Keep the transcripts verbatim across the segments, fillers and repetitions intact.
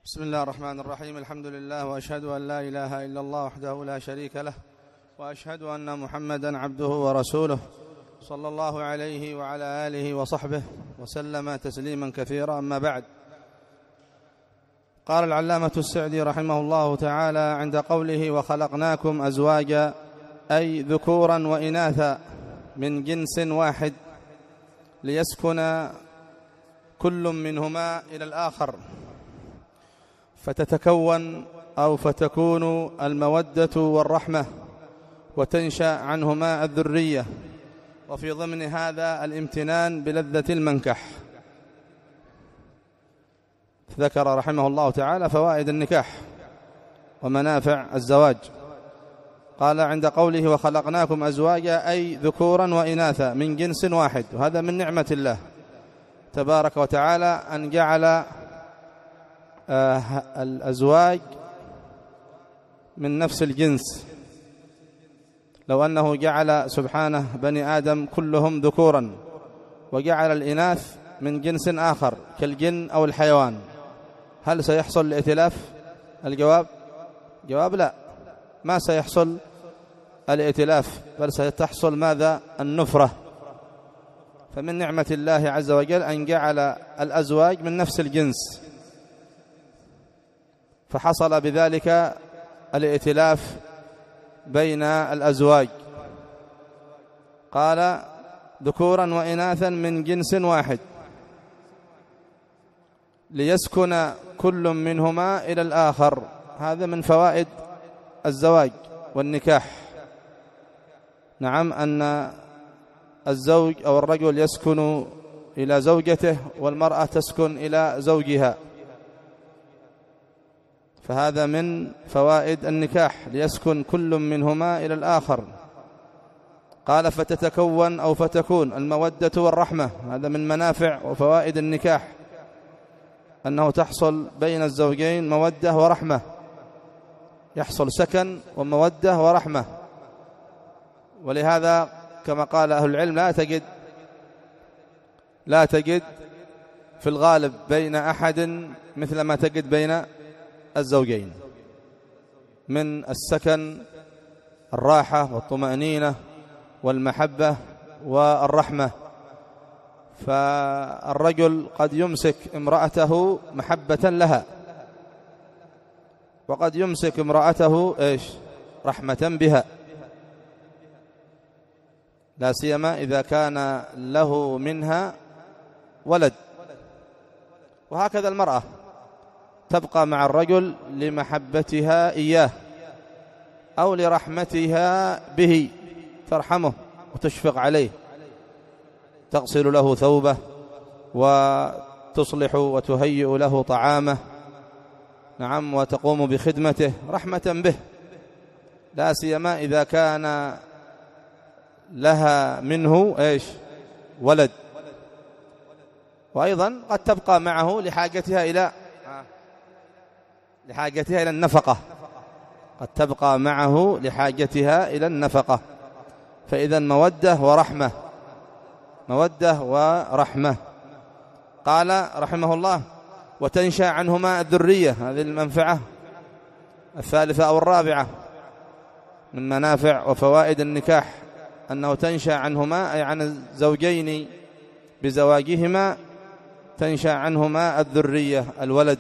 بسم الله الرحمن الرحيم. الحمد لله، وأشهد أن لا إله إلا الله وحده لا شريك له، وأشهد أن محمدا عبده ورسوله صلى الله عليه وعلى آله وصحبه وسلم تسليما كثيرا. أما بعد، قال العلامة السعدي رحمه الله تعالى عند قوله وخلقناكم أزواجا، أي ذكورا وإناثا من جنس واحد ليسكن كل منهما إلى الآخر، فتتكون أو فتكون المودة والرحمة وتنشأ عنهما الذرية، وفي ضمن هذا الامتنان بلذة المنكح. ذكر رحمه الله تعالى فوائد النكاح ومنافع الزواج. قال عند قوله وخلقناكم أزواجا، أي ذكورا وإناثا من جنس واحد، وهذا من نعمة الله تبارك وتعالى أن جعل آه الأزواج من نفس الجنس. لو أنه جعل سبحانه بني آدم كلهم ذكورا وجعل الإناث من جنس آخر كالجن أو الحيوان، هل سيحصل الائتلاف؟ الجواب جواب لا، ما سيحصل الائتلاف، بل ستحصل ماذا؟ النفرة. فمن نعمة الله عز وجل أن جعل الأزواج من نفس الجنس، فحصل بذلك الائتلاف بين الأزواج. قال ذكورا وإناثا من جنس واحد ليسكن كل منهما إلى الآخر. هذا من فوائد الزواج والنكاح. نعم، أن الزوج أو الرجل يسكن إلى زوجته والمرأة تسكن إلى زوجها، فهذا من فوائد النكاح، ليسكن كل منهما إلى الآخر. قال فتتكون أو فتكون المودة والرحمة، هذا من منافع وفوائد النكاح، أنه تحصل بين الزوجين مودة ورحمة، يحصل سكن ومودة ورحمة. ولهذا كما قال أهل العلم لا تجد لا تجد في الغالب بين أحد مثل ما تجد بين الزوجين من السكن، الراحة والطمأنينة والمحبة والرحمة. فالرجل قد يمسك امرأته محبة لها، وقد يمسك امرأته إيش؟ رحمة بها، لا سيما إذا كان له منها ولد. وهكذا المرأة تبقى مع الرجل لمحبتها إياه أو لرحمتها به، ترحمه وتشفق عليه، تغسل له ثوبه وتصلح وتهيئ له طعامه، نعم، وتقوم بخدمته رحمة به، لا سيما إذا كان لها منه إيش؟ ولد. وأيضا قد تبقى معه لحاجتها إلى لحاجتها إلى النفقة، قد تبقى معه لحاجتها إلى النفقة. فإذا مودة ورحمة، مودة ورحمة. قال رحمه الله وتنشأ عنهما الذرية، هذه المنفعة الثالثة أو الرابعة من منافع وفوائد النكاح، أنه تنشأ عنهما أي عن الزوجين بزواجهما، تنشأ عنهما الذرية الولد.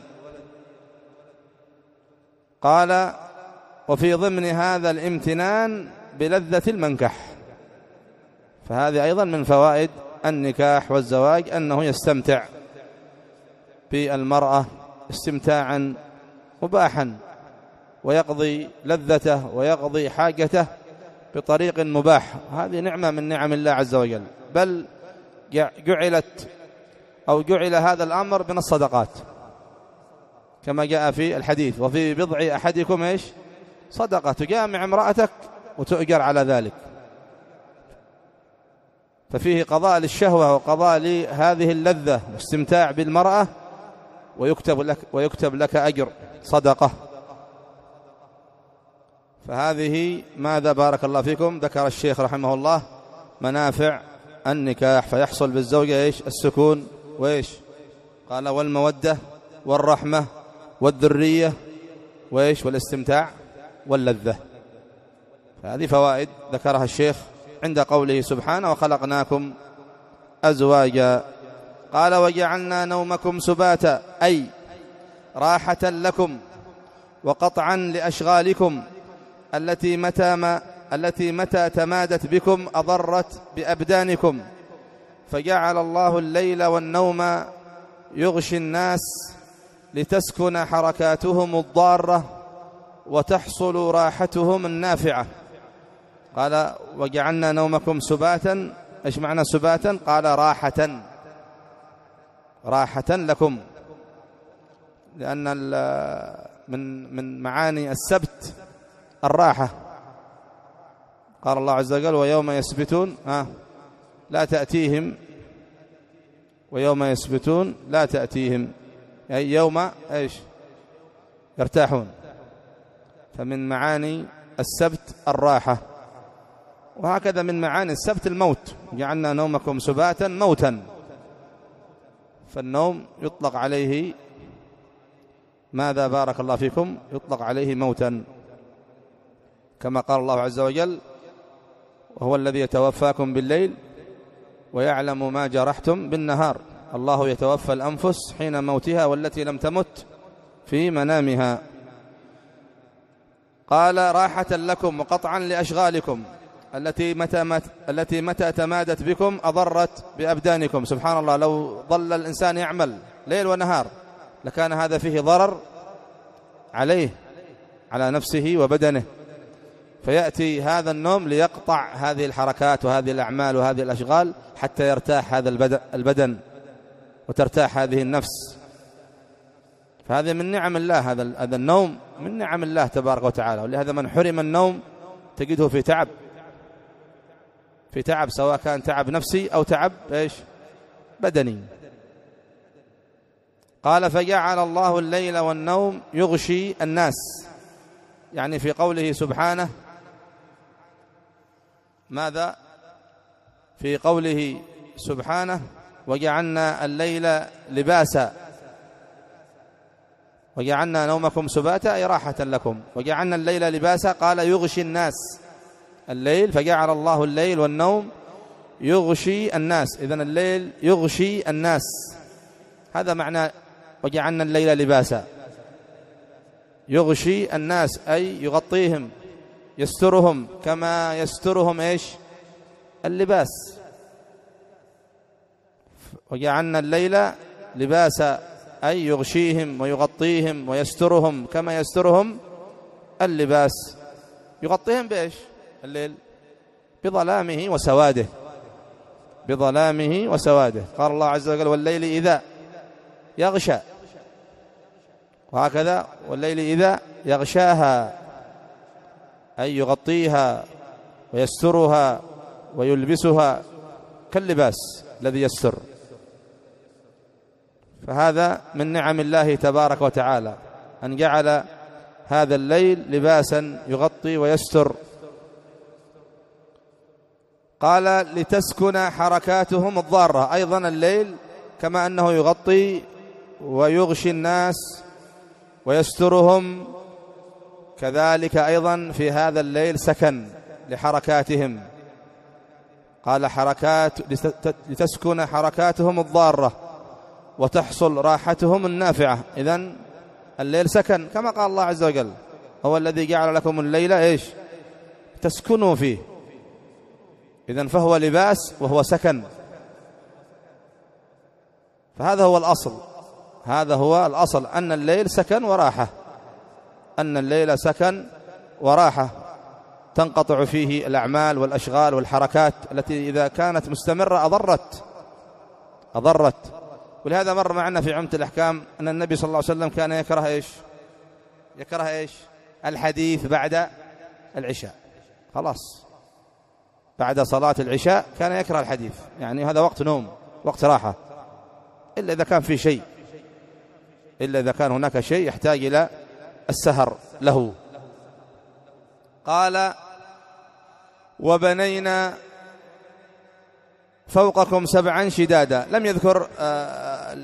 قال وفي ضمن هذا الامتنان بلذة المنكح، فهذه أيضا من فوائد النكاح والزواج، أنه يستمتع بالمرأة استمتاعا مباحا، ويقضي لذته ويقضي حاجته بطريق مباح. هذه نعمة من نعم الله عز وجل، بل جعلت أو جعل هذا الأمر من الصدقات كما جاء في الحديث وفي بضع أحدكم إيش؟ صدقة، تجامع امرأتك وتؤجر على ذلك. ففيه قضاء للشهوة وقضاء لهذه اللذة واستمتاع بالمرأة، ويكتب لك, ويكتب لك أجر صدقة. فهذه ماذا بارك الله فيكم ذكر الشيخ رحمه الله منافع النكاح، فيحصل بالزوجة إيش؟ السكون وإيش؟ قال والمودة والرحمة والذرية وإيش والاستمتاع واللذة. فهذه فوائد ذكرها الشيخ عند قوله سبحانه وخلقناكم أزواجا. قال وجعلنا نومكم سباتا أي راحة لكم وقطعا لأشغالكم التي متى ما التي متى تمادت بكم أضرت بأبدانكم، فجعل الله الليل والنوم يغشي الناس لتسكن حركاتهم الضارة وتحصل راحتهم النافعة. قال وجعلنا نومكم سباتا، إيش معنى سباتا؟ قال راحة، راحة لكم، لأن من من معاني السبت الراحة. قال الله عز وجل ويوم يسبتون ها لا تأتيهم، ويوم يسبتون لا تأتيهم، أي يوم إيش يرتاحون. فمن معاني السبت الراحة، وهكذا من معاني السبت الموت، جعلنا نومكم سباتا موتا، فالنوم يطلق عليه ماذا بارك الله فيكم؟ يطلق عليه موتا، كما قال الله عز وجل وهو الذي يتوفاكم بالليل ويعلم ما جرحتم بالنهار، الله يتوفى الأنفس حين موتها والتي لم تمت في منامها. قال راحة لكم وقطعا لأشغالكم التي متى, مت التي متى تمادت بكم أضرت بأبدانكم. سبحان الله، لو ظل الإنسان يعمل ليل ونهار لكان هذا فيه ضرر عليه، على نفسه وبدنه، فيأتي هذا النوم ليقطع هذه الحركات وهذه الأعمال وهذه الأشغال حتى يرتاح هذا البدن وترتاح هذه النفس. فهذا من نعم الله، هذا هذا النوم من نعم الله تبارك وتعالى. ولهذا من حرم النوم تجده في تعب، في تعب، سواء كان تعب نفسي أو تعب إيش بدني. قال فجعل الله الليل والنوم يغشي الناس، يعني في قوله سبحانه ماذا؟ في قوله سبحانه وجعلنا الليل لباسا، وجعلنا نومكم سباتا أي راحة لكم، وجعلنا الليل لباسا. قال يغشي الناس الليل، فجعل الله الليل والنوم يغشي الناس، إذن الليل يغشي الناس، هذا معنى وجعلنا الليل لباسا. يغشي الناس أي يغطيهم، يسترهم كما يسترهم إيش اللباس. وجعلنا الليل لباسا أي يغشيهم ويغطيهم ويسترهم كما يسترهم اللباس. يغطيهم بإيش الليل؟ بظلامه وسواده، بظلامه وسواده. قال الله عز وجل والليل إذا يغشى، وهكذا والليل إذا يغشاها أي يغطيها ويسترها ويلبسها كاللباس الذي يستر. فهذا من نعم الله تبارك وتعالى أن جعل هذا الليل لباسا يغطي ويستر. قال لتسكن حركاتهم الضارة، أيضا الليل كما أنه يغطي ويغشي الناس ويسترهم، كذلك أيضا في هذا الليل سكن لحركاتهم. قال حركات لتسكن حركاتهم الضارة وتحصل راحتهم النافعة. إذن الليل سكن كما قال الله عز وجل هو الذي جعل لكم الليل إيش تسكنوا فيه، إذن فهو لباس وهو سكن. فهذا هو الأصل، هذا هو الأصل أن الليل سكن وراحة، أن الليل سكن وراحة تنقطع فيه الأعمال والأشغال والحركات التي إذا كانت مستمرة أضرت أضرت ولهذا مر معنا في عمدة الأحكام أن النبي صلى الله عليه وسلم كان يكره إيش يكره إيش الحديث بعد العشاء، خلاص بعد صلاة العشاء كان يكره الحديث، يعني هذا وقت نوم وقت راحة، إلا إذا كان في شيء إلا إذا كان هناك شيء يحتاج إلى السهر له. قال وبنينا فوقكم سبعا شدادا، لم يذكر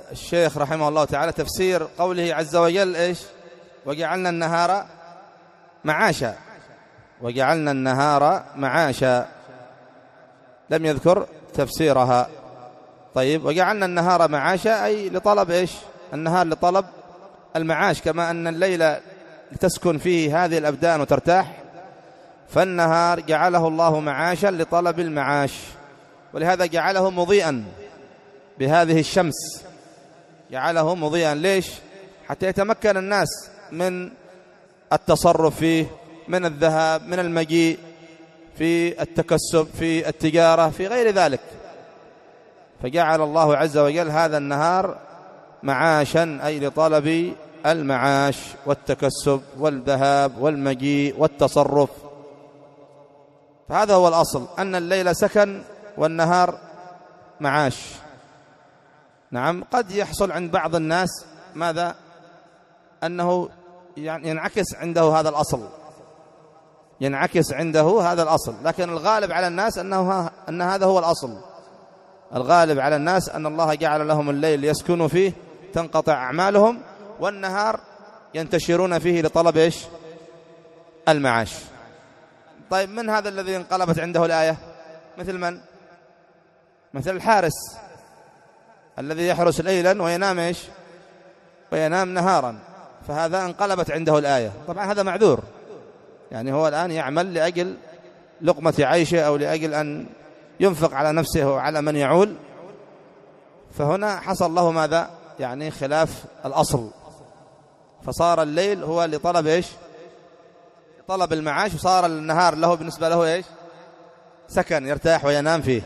الشيخ رحمه الله تعالى تفسير قوله عز وجل إيش؟ وجعلنا النهار معاشا، وجعلنا النهار معاشا، لم يذكر تفسيرها. طيب، وجعلنا النهار معاشا أي لطلب إيش؟ النهار لطلب المعاش، كما أن الليل لتسكن فيه هذه الأبدان وترتاح، فالنهار جعله الله معاشا لطلب المعاش، ولهذا جعله مضيئا بهذه الشمس، جعله مضيئا. ليش؟ حتى يتمكن الناس من التصرف فيه، من الذهاب، من المجيء، في التكسب، في التجارة، في غير ذلك. فجعل الله عز وجل هذا النهار معاشا أي لطلب المعاش والتكسب والذهاب والمجيء والتصرف. فهذا هو الأصل، أن الليل سكن والنهار معاش. نعم، قد يحصل عند بعض الناس ماذا؟ أنه يعني ينعكس عنده هذا الأصل، ينعكس عنده هذا الأصل، لكن الغالب على الناس أنه أن هذا هو الأصل. الغالب على الناس أن الله جعل لهم الليل يسكنوا فيه تنقطع أعمالهم، والنهار ينتشرون فيه لطلب إيش؟ المعاش. طيب، من هذا الذي انقلبت عنده الآية؟ مثل من؟ مثل الحارس الذي يحرس ليلا وينام إيش؟ وينام نهارا، فهذا انقلبت عنده الآية. طبعا هذا معذور، يعني هو الآن يعمل لأجل لقمة عيشه أو لأجل أن ينفق على نفسه وعلى من يعول، فهنا حصل له ماذا؟ يعني خلاف الأصل، فصار الليل هو لطلب إيش؟ طلب المعاش، وصار النهار له بالنسبة له إيش؟ سكن يرتاح وينام فيه.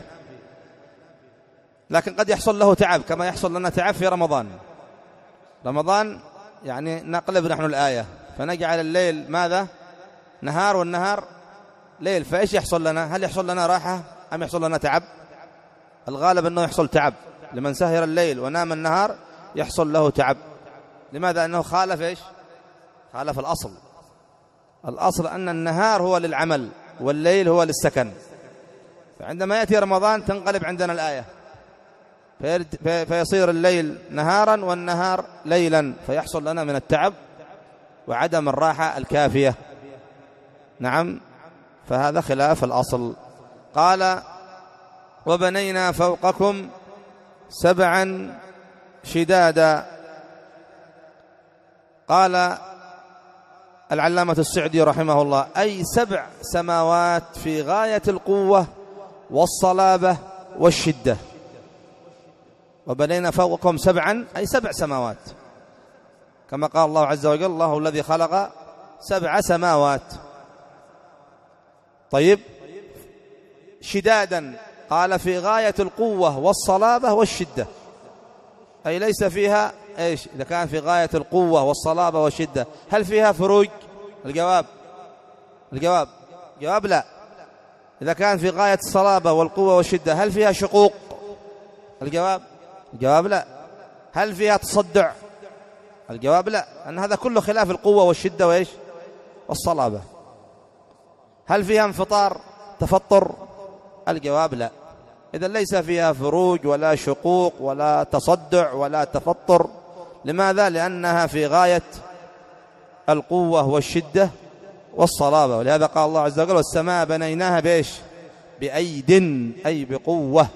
لكن قد يحصل له تعب كما يحصل لنا تعب في رمضان. رمضان يعني نقلب نحن الآية فنجعل الليل ماذا؟ نهار، والنهار ليل، فإيش يحصل لنا؟ هل يحصل لنا راحة أم يحصل لنا تعب؟ الغالب أنه يحصل تعب، لمن سهر الليل ونام النهار يحصل له تعب. لماذا؟ أنه خالف إيش؟ خالف الأصل. الأصل أن النهار هو للعمل والليل هو للسكن. فعندما يأتي رمضان تنقلب عندنا الآية، فيصير الليل نهارا والنهار ليلا، فيحصل لنا من التعب وعدم الراحة الكافية. نعم، فهذا خلاف الأصل. قال: وبنينا فوقكم سبعا شدادا. قال العلامة السعدي رحمه الله: أي سبع سماوات في غاية القوة والصلابة والشدة. وبنينا فوقكم سبعا أي سبع سماوات، كما قال الله عز وجل: الله الذي خلق سبع سماوات. طيب، شدادا قال في غاية القوة والصلابة والشدة، أي ليس فيها إيش؟ إذا كان في غاية القوة والصلابة والشدة هل فيها فروج؟ الجواب الجواب جواب لا. إذا كان في غاية الصلابة والقوة والشدة هل فيها شقوق؟ الجواب الجواب لا. هل فيها تصدع؟ الجواب لا، أن هذا كله خلاف القوة والشدة وإيش؟ والصلابة. هل فيها انفطار تفطر؟ الجواب لا. إذن ليس فيها فروج ولا شقوق ولا تصدع ولا تفطر. لماذا؟ لأنها في غاية القوة والشدة والصلابة. ولهذا قال الله عز وجل: والسماء بنيناها بإيش؟ بأيد، أي بقوة.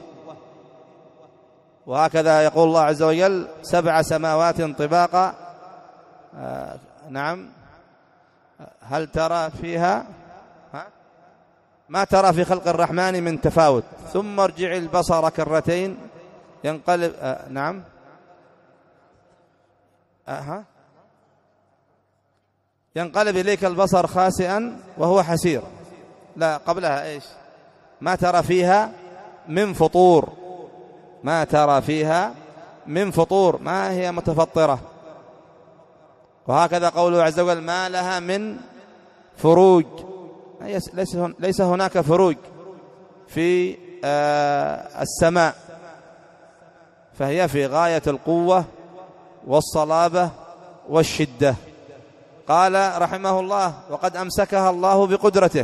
وهكذا يقول الله عز وجل: سبع سماوات طباقا. آه نعم، هل ترى فيها ها؟ ما ترى في خلق الرحمن من تفاوت، ثم ارجع البصر كرتين ينقلب آه نعم آه ها؟ ينقلب إليك البصر خاسئا وهو حسير. لا، قبلها إيش؟ ما ترى فيها من فطور، ما ترى فيها من فطور، ما هي متفطرة. وهكذا قوله عز وجل: ما لها من فروج، ليس هناك فروج في السماء، فهي في غاية القوة والصلابة والشدة. قال رحمه الله: وقد أمسكها الله بقدرته.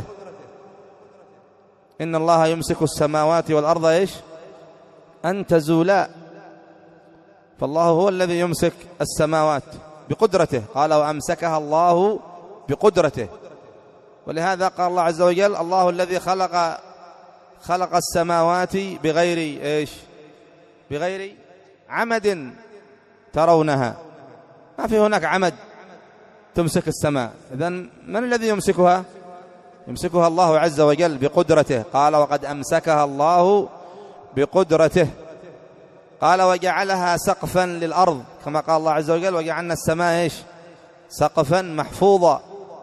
إن الله يمسك السماوات والأرض إيش؟ أن تزولا فالله هو الذي يمسك السماوات بقدرته، قال وأمسكها الله بقدرته. ولهذا قال الله عز وجل الله الذي خلق خلق السماوات بغير إيش؟ بغير عمد ترونها. ما في هناك عمد تمسك السماء، إذن من الذي يمسكها؟ يمسكها الله عز وجل بقدرته. قال وقد أمسكها الله بقدرته. قال وجعلها سقفا للأرض، كما قال الله عز وجل وجعلنا السماء إيش؟ سقفا محفوظا.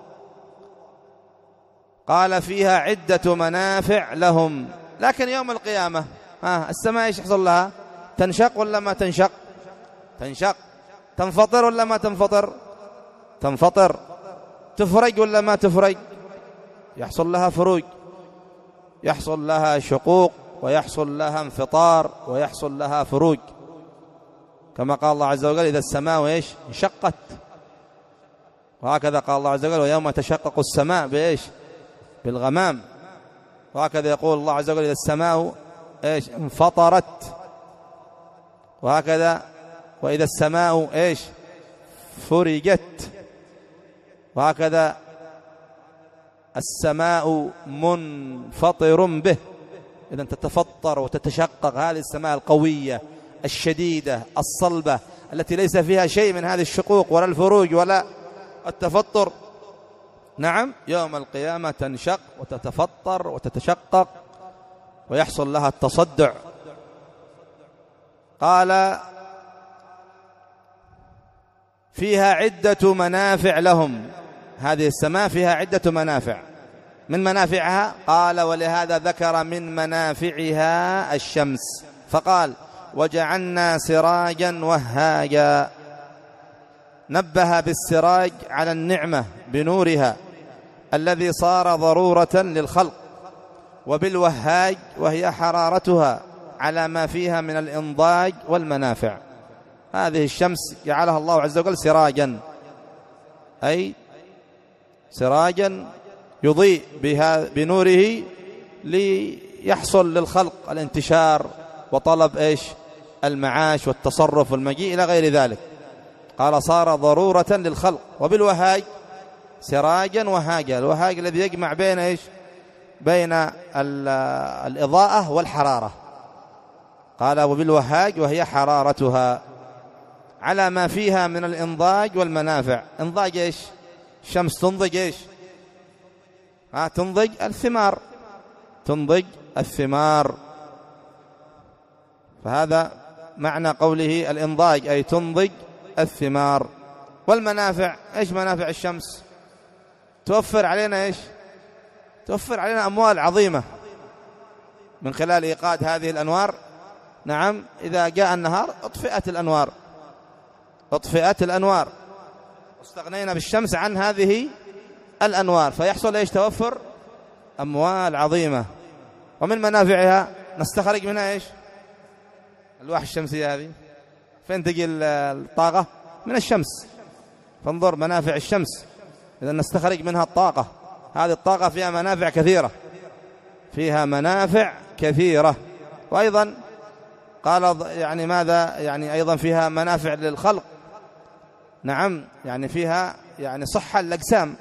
قال فيها عدة منافع لهم. لكن يوم القيامة ها السماء إيش يحصل لها؟ تنشق ولا ما تنشق؟ تنشق. تنفطر ولا ما تنفطر؟ تنفطر. تفرج ولا ما تفرج؟ يحصل لها فروج، يحصل لها شقوق، ويحصل لها انفطار، ويحصل لها فروج، كما قال الله عز وجل إذا السماء إيش؟ انشقت. وهكذا قال الله عز وجل ويوم تشقق السماء بإيش؟ بالغمام. وهكذا يقول الله عز وجل إذا السماء إيش؟ انفطرت. وهكذا وإذا السماء إيش؟ فرجت. وهكذا السماء منفطر به، إذن تتفطر وتتشقق. هذه السماء القوية الشديدة الصلبة التي ليس فيها شيء من هذه الشقوق ولا الفروج ولا التفطر. نعم يوم القيامة تنشق وتتفطر وتتشقق ويحصل لها التصدع. قال فيها عدة منافع لهم. هذه السماء فيها عدة منافع. من منافعها قال ولهذا ذكر من منافعها الشمس فقال وجعلنا سراجا وهاجا. نبه بالسراج على النعمة بنورها الذي صار ضرورة للخلق، وبالوهاج وهي حرارتها على ما فيها من الإنضاج والمنافع. هذه الشمس جعلها الله عز وجل سراجا، أي سراجا يضيء بها بنوره ليحصل للخلق الانتشار وطلب إيش؟ المعاش والتصرف والمجيء إلى غير ذلك. قال صار ضرورة للخلق. وبالوهاج سراجا وهاجا، الوهاج الذي يجمع بين إيش؟ بين الإضاءة والحرارة. قال وبالوهاج وهي حرارتها على ما فيها من الإنضاج والمنافع. إنضاج إيش؟ الشمس تنضج إيش؟ ها تنضج الثمار، تنضج الثمار. فهذا معنى قوله الإنضاج، أي تنضج الثمار. والمنافع إيش منافع الشمس؟ توفر علينا إيش؟ توفر علينا أموال عظيمة من خلال إيقاد هذه الأنوار. نعم إذا جاء النهار أطفئت الأنوار، أطفئت الأنوار، واستغنينا بالشمس عن هذه الأنوار، فيحصل إيش؟ توفر أموال عظيمة. ومن منافعها نستخرج منها إيش؟ الألواح الشمسية هذه فين تجي الطاقة؟ من الشمس. فانظر منافع الشمس، إذا نستخرج منها الطاقة. هذه الطاقة فيها منافع كثيرة، فيها منافع كثيرة. وأيضا قال يعني ماذا؟ يعني أيضا فيها منافع للخلق. نعم يعني فيها يعني صحة للأجسام.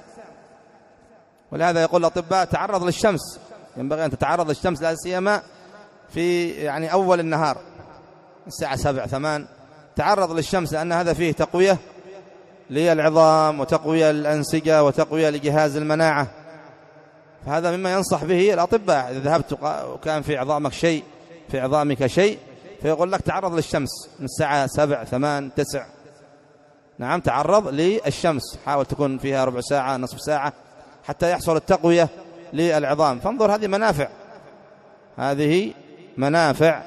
ولهذا يقول الأطباء تعرض للشمس، ينبغي أن تتعرض للشمس لا سيما في يعني أول النهار الساعة سبع ثمان، تعرض للشمس، لأن هذا فيه تقوية للعظام وتقوية للأنسجة وتقوية لجهاز المناعة. فهذا مما ينصح به الأطباء. إذا ذهبت وكان في عظامك شيء في عظامك شيء فيقول لك تعرض للشمس من الساعة سبع ثمان تسع. نعم تعرض للشمس، حاول تكون فيها ربع ساعة نصف ساعة حتى يحصل التقوية للعظام. فانظر هذه منافع، هذه منافع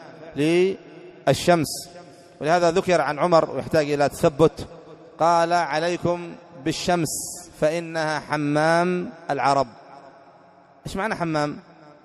للشمس. ولهذا ذكر عن عمر ويحتاج إلى تثبت، قال عليكم بالشمس فإنها حمام العرب. إيش معنى حمام؟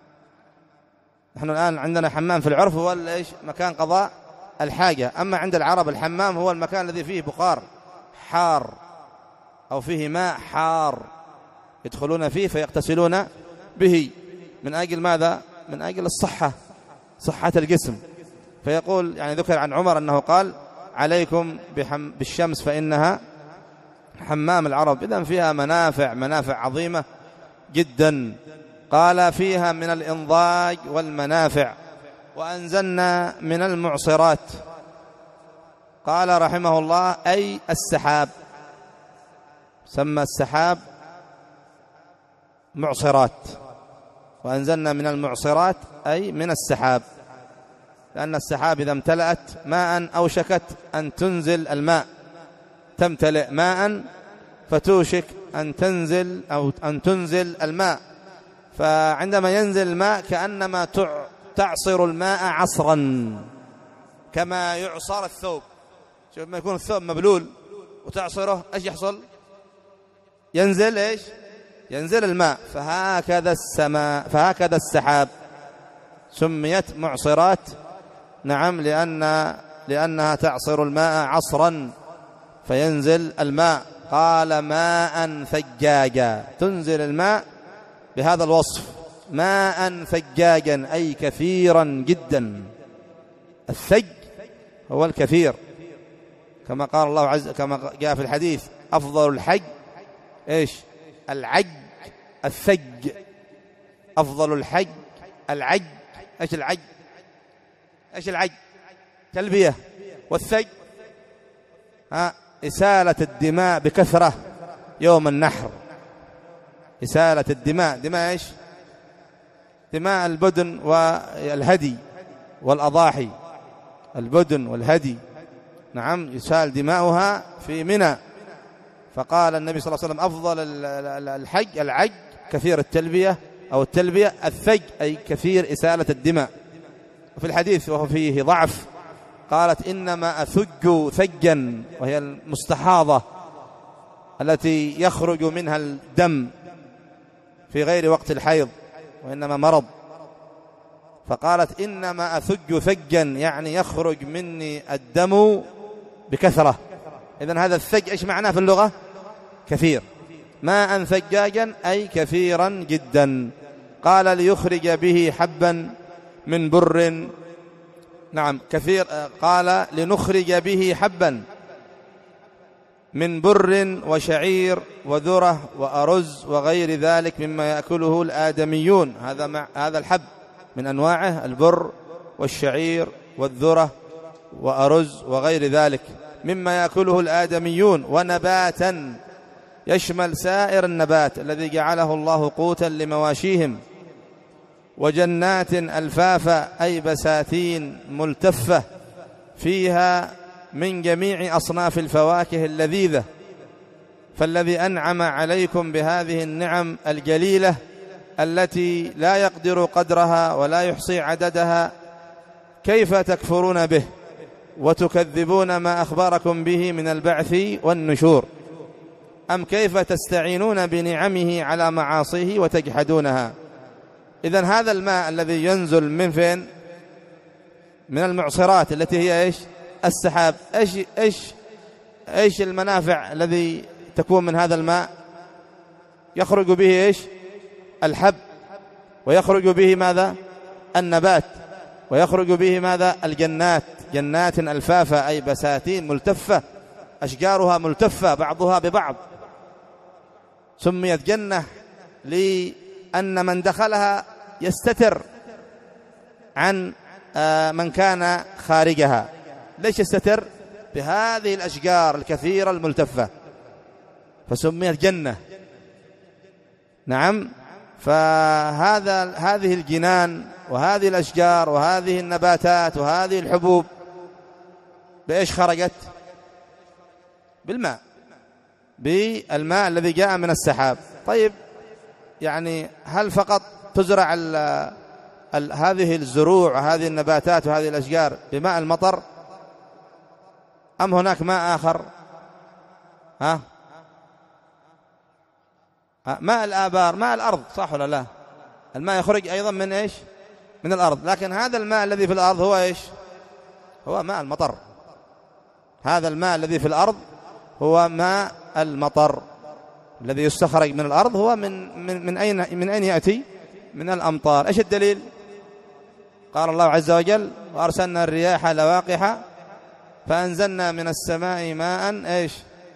نحن الآن عندنا حمام في العرف هو إيش؟ مكان قضاء الحاجة. أما عند العرب الحمام هو المكان الذي فيه بخار حار أو فيه ماء حار يدخلون فيه فيغتسلون به. من أجل ماذا؟ من أجل الصحة، صحة الجسم. فيقول يعني ذكر عن عمر أنه قال عليكم بالشمس فإنها حمام العرب. إذن فيها منافع منافع عظيمة جدا. قال فيها من الإنضاج والمنافع. وأنزلنا من المعصرات، قال رحمه الله أي السحاب، سمى السحاب معصرات. وأنزلنا من المعصرات أي من السحاب، لأن السحاب إذا امتلأت ماء أوشكت أن تنزل الماء، تمتلئ ماء فتوشك أن تنزل أو أن تنزل الماء. فعندما ينزل الماء كأنما تعصر الماء عصرا، كما يعصر الثوب. شوف ما يكون الثوب مبلول وتعصره ايش يحصل؟ ينزل ايش؟ ينزل الماء. فهكذا السماء، فهكذا السحاب سميت معصرات، نعم، لأن لأنها تعصر الماء عصرا فينزل الماء. قال ماء ثجاجا، تنزل الماء بهذا الوصف، ماء ثجاجا أي كثيرا جدا. الثج هو الكثير، كما قال الله عز كما جاء في الحديث أفضل الحج إيش؟ العج. الثج أفضل الحج العج. إيش العج؟ إيش العج؟ تلبية. والثج ها إسالة الدماء بكثرة يوم النحر. إسالة الدماء، دماء إيش؟ دماء البدن والهدي والأضاحي، البدن والهدي، نعم، يسال دماؤها في منى. فقال النبي صلى الله عليه وسلم أفضل الحج العج كثير التلبية أو التلبية، الثج أي كثير إسالة الدماء. وفي الحديث وهو فيه ضعف قالت إنما أثج ثجا، وهي المستحاضة التي يخرج منها الدم في غير وقت الحيض وإنما مرض. فقالت إنما أثج ثجا يعني يخرج مني الدم بكثرة. إذن هذا الثج إيش معناه في اللغة؟ كثير. ماء ثجاجا أي كثيرا جدا. قال ليخرج به حبا من بر، نعم كثير. قال لنخرج به حبا من بر وشعير وذرة وأرز وغير ذلك مما يأكله الآدميون. هذا مع هذا الحب من أنواعه البر والشعير والذرة وأرز وغير ذلك مما يأكله الآدميون. ونباتا يشمل سائر النبات الذي جعله الله قوتا لمواشيهم. وجنات ألفافا أي بساتين ملتفة فيها من جميع أصناف الفواكه اللذيذة. فالذي أنعم عليكم بهذه النعم الجليلة التي لا يقدر قدرها ولا يحصي عددها، كيف تكفرون به وتكذبون ما أخبركم به من البعث والنشور؟ أم كيف تستعينون بنعمه على معاصيه وتجحدونها؟ إذن هذا الماء الذي ينزل من فين؟ من المعصرات التي هي إيش؟ السحاب. إيش إيش إيش المنافع الذي تكون من هذا الماء؟ يخرج به إيش؟ الحب، ويخرج به ماذا؟ النبات، ويخرج به ماذا؟ الجنات. جنات ألفافا أي بساتين ملتفة، أشجارها ملتفة بعضها ببعض. سميت جنة لأن من دخلها يستتر عن من كان خارجها. ليش يستتر؟ بهذه الأشجار الكثيرة الملتفة، فسميت جنة. نعم. فهذا هذه الجنان وهذه الأشجار وهذه النباتات وهذه الحبوب بإيش خرجت؟ بالماء، بالماء الذي جاء من السحاب. طيب يعني هل فقط تزرع ال ال هذه الزروع وهذه النباتات وهذه الأشجار بماء المطر، أم هناك ماء آخر؟ ها؟ ماء الآبار، ماء الأرض، صح ولا لا؟ الماء يخرج أيضا من إيش؟ من الأرض. لكن هذا الماء الذي في الأرض هو إيش؟ هو ماء المطر. هذا الماء الذي في الأرض هو ماء المطر الذي يستخرج من الأرض. هو من من من أين من أين يأتي؟ من الأمطار. إيش الدليل؟ قال الله عز وجل: وأرسلنا الرياح لواقح فأنزلنا من السماء ماء إيش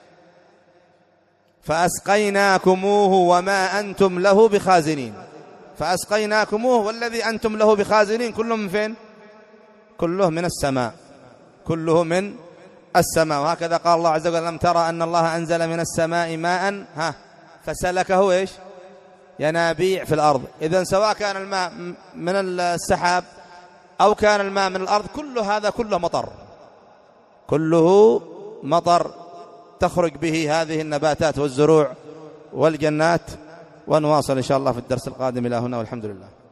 فأسقيناكموه وما أنتم له بخازنين. فأسقيناكموه والذي أنتم له بخازنين كله من فين؟ كله من السماء، كله من السماء. وهكذا قال الله عز وجل: لم ترى أن الله أنزل من السماء ماء ها فسلكه إيش ينابيع في الأرض. إذن سواء كان الماء من السحاب أو كان الماء من الأرض، كل هذا كله مطر، كله مطر تخرج به هذه النباتات والزروع والجنات. ونواصل إن شاء الله في الدرس القادم. إلى هنا والحمد لله.